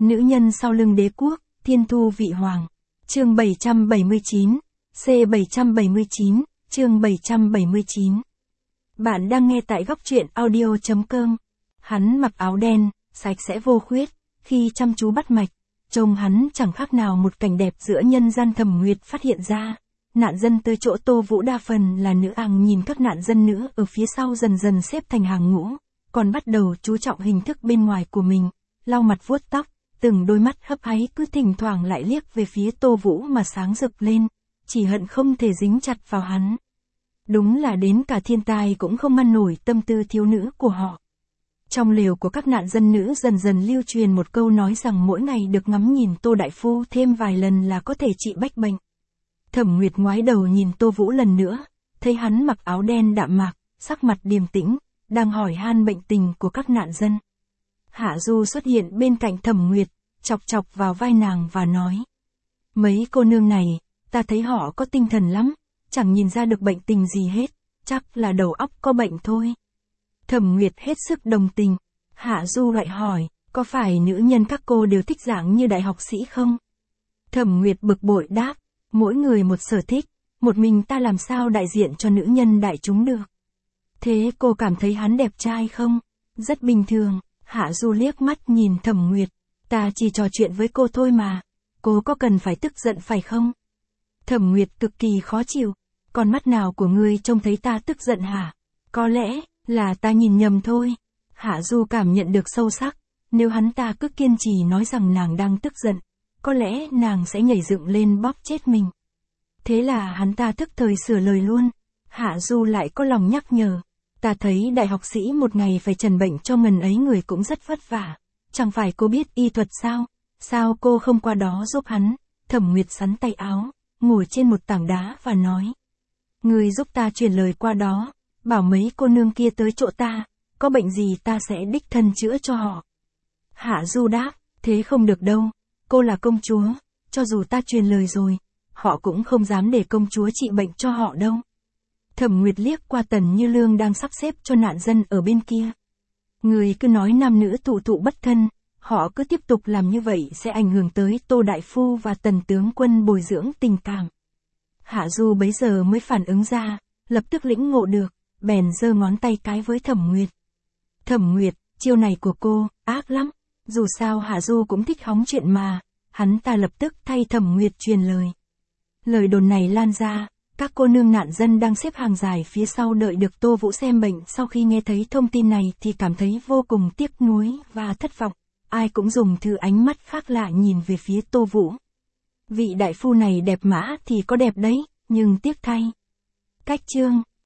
Nữ nhân sau lưng đế quốc, thiên thu vị hoàng. Chương 779, C779, chương 779. Bạn đang nghe tại góc truyện audio.com. Hắn mặc áo đen, sạch sẽ vô khuyết, khi chăm chú bắt mạch, trông hắn chẳng khác nào một cảnh đẹp giữa nhân gian. Thẩm Nguyệt phát hiện ra, nạn dân tới chỗ Tô Vũ đa phần là nữ. Nhìn các nạn dân nữ ở phía sau dần dần xếp thành hàng ngũ, còn bắt đầu chú trọng hình thức bên ngoài của mình, lau mặt vuốt tóc, từng đôi mắt hấp háy cứ thỉnh thoảng lại liếc về phía Tô Vũ mà sáng rực lên, chỉ hận không thể dính chặt vào hắn. Đúng là đến cả thiên tai cũng không ngăn nổi tâm tư thiếu nữ của họ. Trong lều của các nạn dân nữ dần dần lưu truyền một câu nói rằng mỗi ngày được ngắm nhìn Tô đại phu thêm vài lần là có thể trị bách bệnh. Thẩm Nguyệt ngoái đầu nhìn Tô Vũ lần nữa, thấy hắn mặc áo đen đạm mạc, sắc mặt điềm tĩnh, đang hỏi han bệnh tình của các nạn dân. Hạ Du xuất hiện bên cạnh Thẩm Nguyệt, chọc chọc vào vai nàng và nói: Mấy cô nương này, ta thấy họ có tinh thần lắm, chẳng nhìn ra được bệnh tình gì hết, chắc là đầu óc có bệnh thôi. Thẩm Nguyệt hết sức đồng tình. Hạ Du lại hỏi: Có phải nữ nhân các cô đều thích dạng như đại học sĩ không? Thẩm Nguyệt bực bội đáp: Mỗi người một sở thích, một mình ta làm sao đại diện cho nữ nhân đại chúng được. Thế cô cảm thấy hắn đẹp trai không? Rất bình thường. Hạ Du liếc mắt nhìn Thẩm Nguyệt: Ta chỉ trò chuyện với cô thôi mà, cô có cần phải tức giận phải không? Thẩm Nguyệt cực kỳ khó chịu: Con mắt nào của ngươi trông thấy ta tức giận hả? Có lẽ là ta nhìn nhầm thôi. Hạ Du cảm nhận được sâu sắc, nếu hắn ta cứ kiên trì nói rằng nàng đang tức giận, có lẽ nàng sẽ nhảy dựng lên bóp chết mình. Thế là hắn ta tức thời sửa lời luôn. Hạ Du lại có lòng nhắc nhở: Ta thấy đại học sĩ một ngày phải trần bệnh cho ngần ấy người cũng rất vất vả. Chẳng phải cô biết y thuật sao? Sao cô không qua đó giúp hắn? Thẩm Nguyệt sắn tay áo, ngồi trên một tảng đá và nói: Ngươi giúp ta truyền lời qua đó, bảo mấy cô nương kia tới chỗ ta, có bệnh gì ta sẽ đích thân chữa cho họ. Hạ Du đáp: Thế không được đâu, cô là công chúa, cho dù ta truyền lời rồi, họ cũng không dám để công chúa trị bệnh cho họ đâu. Thẩm Nguyệt liếc qua Tần Như Lương đang sắp xếp cho nạn dân ở bên kia. Người cứ nói nam nữ thụ thụ bất thân, họ cứ tiếp tục làm như vậy sẽ ảnh hưởng tới Tô đại phu và Tần tướng quân bồi dưỡng tình cảm. Hạ Du bấy giờ mới phản ứng ra, lập tức lĩnh ngộ được, bèn giơ ngón tay cái với Thẩm Nguyệt. Thẩm Nguyệt, chiêu này của cô, ác lắm. Dù sao Hạ Du cũng thích hóng chuyện mà, hắn ta lập tức thay Thẩm Nguyệt truyền lời. Lời đồn này lan ra, các cô nương nạn dân đang xếp hàng dài phía sau đợi được Tô Vũ xem bệnh sau khi nghe thấy thông tin này thì cảm thấy vô cùng tiếc nuối và thất vọng. Ai cũng dùng thứ ánh mắt khác lạ nhìn về phía Tô Vũ. Vị đại phu này đẹp mã thì có đẹp đấy, nhưng tiếc thay. Cách chương